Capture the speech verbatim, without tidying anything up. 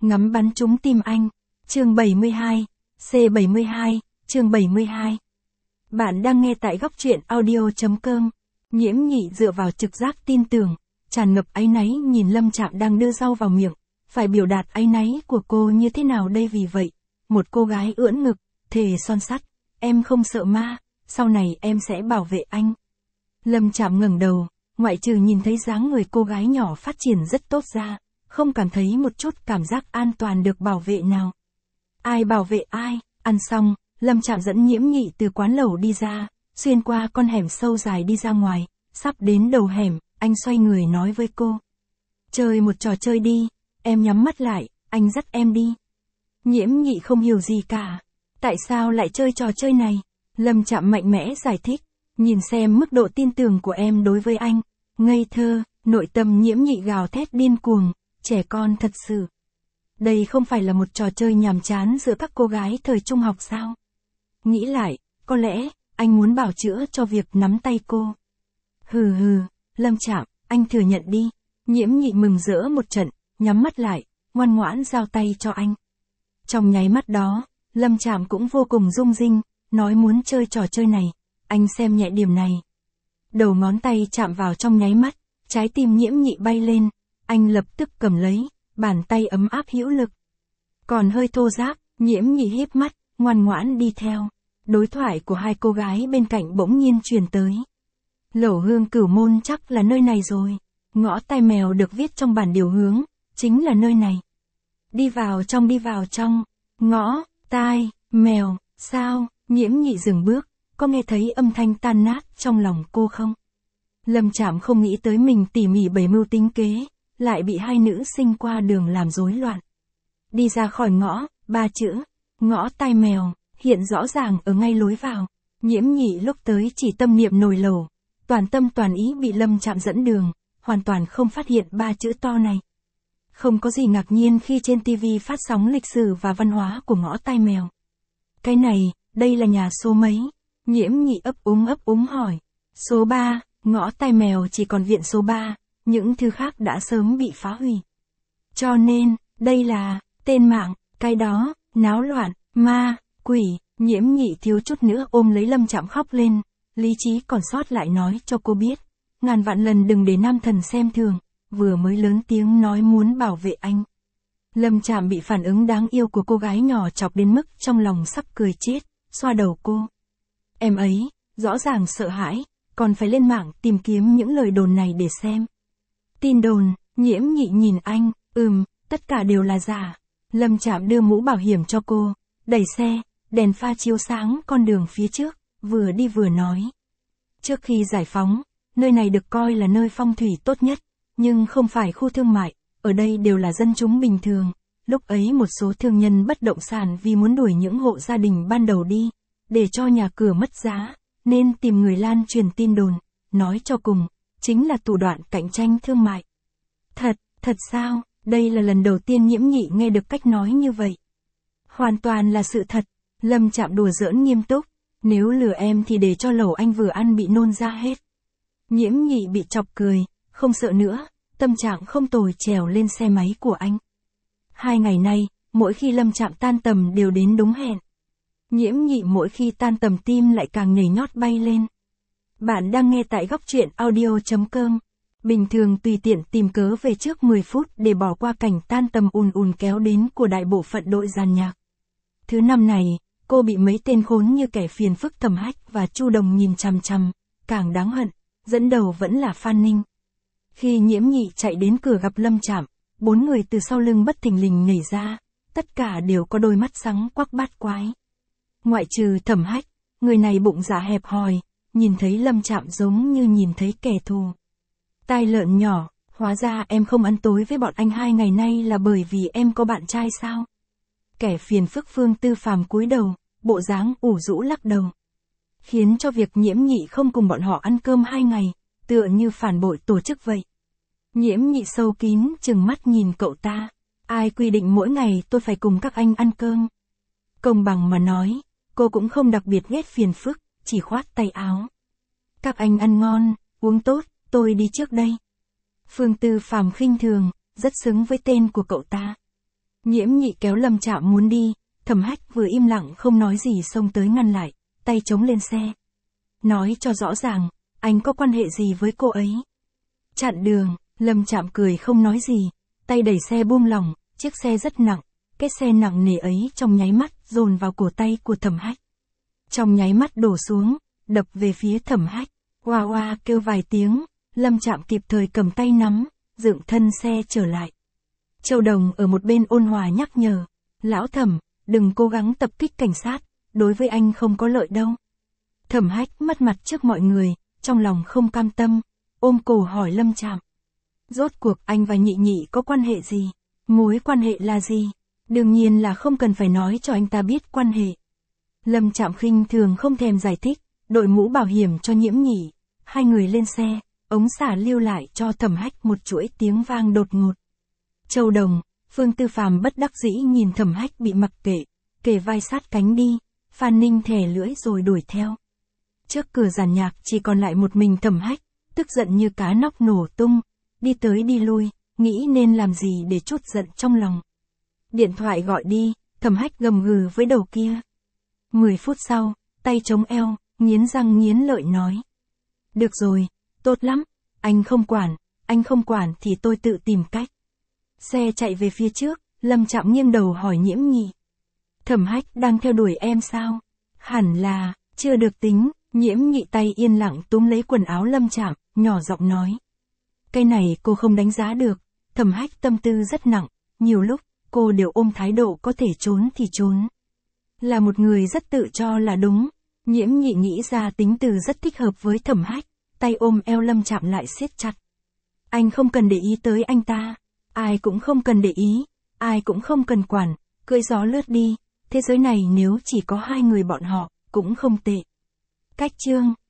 ngắm bắn trúng tim anh. Chương bảy mươi hai, C bảy mươi hai, chương bảy mươi hai. Bạn đang nghe tại góc truyện audio chấm com. Nhiễm Nhị dựa vào trực giác tin tưởng, tràn ngập áy náy nhìn Lâm Trạm đang đưa rau vào miệng, phải biểu đạt áy náy của cô như thế nào đây? Vì vậy, một cô gái ưỡn ngực, thề son sắt, em không sợ ma, sau này em sẽ bảo vệ anh. Lâm Trạm ngẩng đầu, ngoại trừ nhìn thấy dáng người cô gái nhỏ phát triển rất tốt ra, không cảm thấy một chút cảm giác an toàn được bảo vệ nào. Ai bảo vệ ai? Ăn xong, Lâm Trạm dẫn Nhiễm Nhị từ quán lẩu đi ra, xuyên qua con hẻm sâu dài đi ra ngoài, sắp đến đầu hẻm, anh xoay người nói với cô. Chơi một trò chơi đi, em nhắm mắt lại, anh dắt em đi. Nhiễm Nhị không hiểu gì cả. Tại sao lại chơi trò chơi này? Lâm Trạm mạnh mẽ giải thích, nhìn xem mức độ tin tưởng của em đối với anh. Ngây thơ, nội tâm Nhiễm Nhị gào thét điên cuồng, trẻ con thật sự. Đây không phải là một trò chơi nhàm chán giữa các cô gái thời trung học sao? Nghĩ lại, có lẽ, anh muốn bào chữa cho việc nắm tay cô. Hừ hừ, Lâm Trạm, anh thừa nhận đi. Nhiễm Nhị mừng rỡ một trận, nhắm mắt lại, ngoan ngoãn giao tay cho anh. Trong nháy mắt đó, Lâm Trạm cũng vô cùng rung rinh, nói muốn chơi trò chơi này, anh xem nhẹ điểm này. Đầu ngón tay chạm vào trong nháy mắt, trái tim Nhiễm Nhị bay lên, anh lập tức cầm lấy, bàn tay ấm áp hữu lực. Còn hơi thô ráp, Nhiễm Nhị híp mắt, ngoan ngoãn đi theo. Đối thoại của hai cô gái bên cạnh bỗng nhiên truyền tới. Lẩu Hương Cửu Môn chắc là nơi này rồi. Ngõ Tai Mèo được viết trong bản điều hướng, chính là nơi này. Đi vào trong đi vào trong. Ngõ, Tai, Mèo, sao? Nhiễm Nhị dừng bước, có nghe thấy âm thanh tan nát trong lòng cô không? Lâm Trạm không nghĩ tới mình tỉ mỉ bày mưu tính kế, lại bị hai nữ sinh qua đường làm rối loạn. Đi ra khỏi ngõ, ba chữ, ngõ Tai Mèo, hiện rõ ràng ở ngay lối vào. Nhiễm Nhị lúc tới chỉ tâm niệm nồi lẩu, toàn tâm toàn ý bị Lâm Trạm dẫn đường, hoàn toàn không phát hiện ba chữ to này. Không có gì ngạc nhiên khi trên ti vi phát sóng lịch sử và văn hóa của ngõ Tai Mèo. Cái này, đây là nhà số mấy? Nhiễm Nhị ấp úng ấp úng hỏi. Số ba, ngõ Tai Mèo chỉ còn viện số ba, những thứ khác đã sớm bị phá hủy. Cho nên, đây là, tên mạng, cái đó, náo loạn, ma, quỷ. Nhiễm Nhị thiếu chút nữa ôm lấy Lâm Trạm khóc lên, lý trí còn sót lại nói cho cô biết. Ngàn vạn lần đừng để nam thần xem thường, vừa mới lớn tiếng nói muốn bảo vệ anh. Lâm Trạm bị phản ứng đáng yêu của cô gái nhỏ chọc đến mức trong lòng sắp cười chết, xoa đầu cô. Em ấy, rõ ràng sợ hãi, còn phải lên mạng tìm kiếm những lời đồn này để xem. Tin đồn, Nhiễm Nhị nhìn anh, ừm, tất cả đều là giả. Lâm Trạm đưa mũ bảo hiểm cho cô, đẩy xe, đèn pha chiếu sáng con đường phía trước, vừa đi vừa nói. Trước khi giải phóng, nơi này được coi là nơi phong thủy tốt nhất, nhưng không phải khu thương mại, ở đây đều là dân chúng bình thường. Lúc ấy một số thương nhân bất động sản vì muốn đuổi những hộ gia đình ban đầu đi, để cho nhà cửa mất giá, nên tìm người lan truyền tin đồn, nói cho cùng, chính là thủ đoạn cạnh tranh thương mại. Thật, thật sao? Đây là lần đầu tiên Nhiễm Nhị nghe được cách nói như vậy. Hoàn toàn là sự thật. Lâm Trạm đùa giỡn nghiêm túc, nếu lừa em thì để cho lẩu anh vừa ăn bị nôn ra hết. Nhiễm Nhị bị chọc cười, không sợ nữa, tâm trạng không tồi trèo lên xe máy của anh. Hai ngày nay, mỗi khi Lâm Trạm tan tầm đều đến đúng hẹn. Nhiễm Nhị mỗi khi tan tầm tim lại càng nhảy nhót bay lên. Bạn đang nghe tại góc truyện audio chấm com. Bình thường tùy tiện tìm cớ về trước mười phút để bỏ qua cảnh tan tầm ùn ùn kéo đến của đại bộ phận đội dàn nhạc. Thứ năm này, cô bị mấy tên khốn như kẻ phiền phức Thẩm Hách và Chu Đồng nhìn chằm chằm, càng đáng hận, dẫn đầu vẫn là Phan Ninh. Khi Nhiễm Nhị chạy đến cửa gặp Lâm Trạm, bốn người từ sau lưng bất thình lình nhảy ra, tất cả đều có đôi mắt sáng quắc bát quái. Ngoại trừ Thẩm Hách, người này bụng dạ hẹp hòi, nhìn thấy Lâm Trạm giống như nhìn thấy kẻ thù. Tai lợn nhỏ, hóa ra em không ăn tối với bọn anh hai ngày nay là bởi vì em có bạn trai sao? Kẻ phiền phức Phương Tư Phàm cúi đầu, bộ dáng ủ rũ lắc đầu. Khiến cho việc Nhiễm Nhị không cùng bọn họ ăn cơm hai ngày, tựa như phản bội tổ chức vậy. Nhiễm Nhị sâu kín chừng mắt nhìn cậu ta. Ai quy định mỗi ngày tôi phải cùng các anh ăn cơm? Công bằng mà nói, cô cũng không đặc biệt ghét phiền phức, chỉ khoát tay áo. Các anh ăn ngon, uống tốt, tôi đi trước đây. Phương Tư Phàm khinh thường, rất xứng với tên của cậu ta. Nhiễm Nhị kéo Lâm Trạm muốn đi, Thẩm Hách vừa im lặng không nói gì xông tới ngăn lại, tay chống lên xe. Nói cho rõ ràng, anh có quan hệ gì với cô ấy? Chặn đường, Lâm Trạm cười không nói gì, tay đẩy xe buông lỏng, chiếc xe rất nặng, cái xe nặng nề ấy trong nháy mắt dồn vào cổ tay của Thẩm Hách. Trong nháy mắt đổ xuống, đập về phía Thẩm Hách, oa oa kêu vài tiếng, Lâm Trạm kịp thời cầm tay nắm, dựng thân xe trở lại. Châu Đồng ở một bên ôn hòa nhắc nhở, lão Thẩm, đừng cố gắng tập kích cảnh sát, đối với anh không có lợi đâu. Thẩm Hách mất mặt trước mọi người, trong lòng không cam tâm, ôm cổ hỏi Lâm Trạm. Rốt cuộc anh và Nhị Nhị có quan hệ gì? Mối quan hệ là gì? Đương nhiên là không cần phải nói cho anh ta biết quan hệ. Lâm Trạm khinh thường không thèm giải thích, đội mũ bảo hiểm cho Nhiễm Nhị. Hai người lên xe, ống xả lưu lại cho Thẩm Hách một chuỗi tiếng vang đột ngột. Châu Đồng, Phương Tư Phàm bất đắc dĩ nhìn Thẩm Hách bị mặc kệ, kề vai sát cánh đi, Phan Ninh thè lưỡi rồi đuổi theo. Trước cửa giàn nhạc chỉ còn lại một mình Thẩm Hách, tức giận như cá nóc nổ tung, đi tới đi lui, nghĩ nên làm gì để trút giận trong lòng. Điện thoại gọi đi, Thẩm Hách gầm gừ với đầu kia. Mười phút sau, tay chống eo, nghiến răng nghiến lợi nói. Được rồi, tốt lắm, anh không quản, anh không quản thì tôi tự tìm cách. Xe chạy về phía trước, Lâm Trạm nghiêng đầu hỏi Nhiễm Nhị. Thẩm Hách đang theo đuổi em sao? Hẳn là, chưa được tính, Nhiễm Nhị tay yên lặng túm lấy quần áo Lâm Trạm, nhỏ giọng nói. Cái này cô không đánh giá được, Thẩm Hách tâm tư rất nặng, nhiều lúc, cô đều ôm thái độ có thể trốn thì trốn. Là một người rất tự cho là đúng, Nhiễm Nhị nghĩ ra tính từ rất thích hợp với Thẩm Hách, tay ôm eo Lâm Trạm lại siết chặt. Anh không cần để ý tới anh ta, ai cũng không cần để ý, ai cũng không cần quản, cưỡi gió lướt đi, thế giới này nếu chỉ có hai người bọn họ, cũng không tệ. Cách chương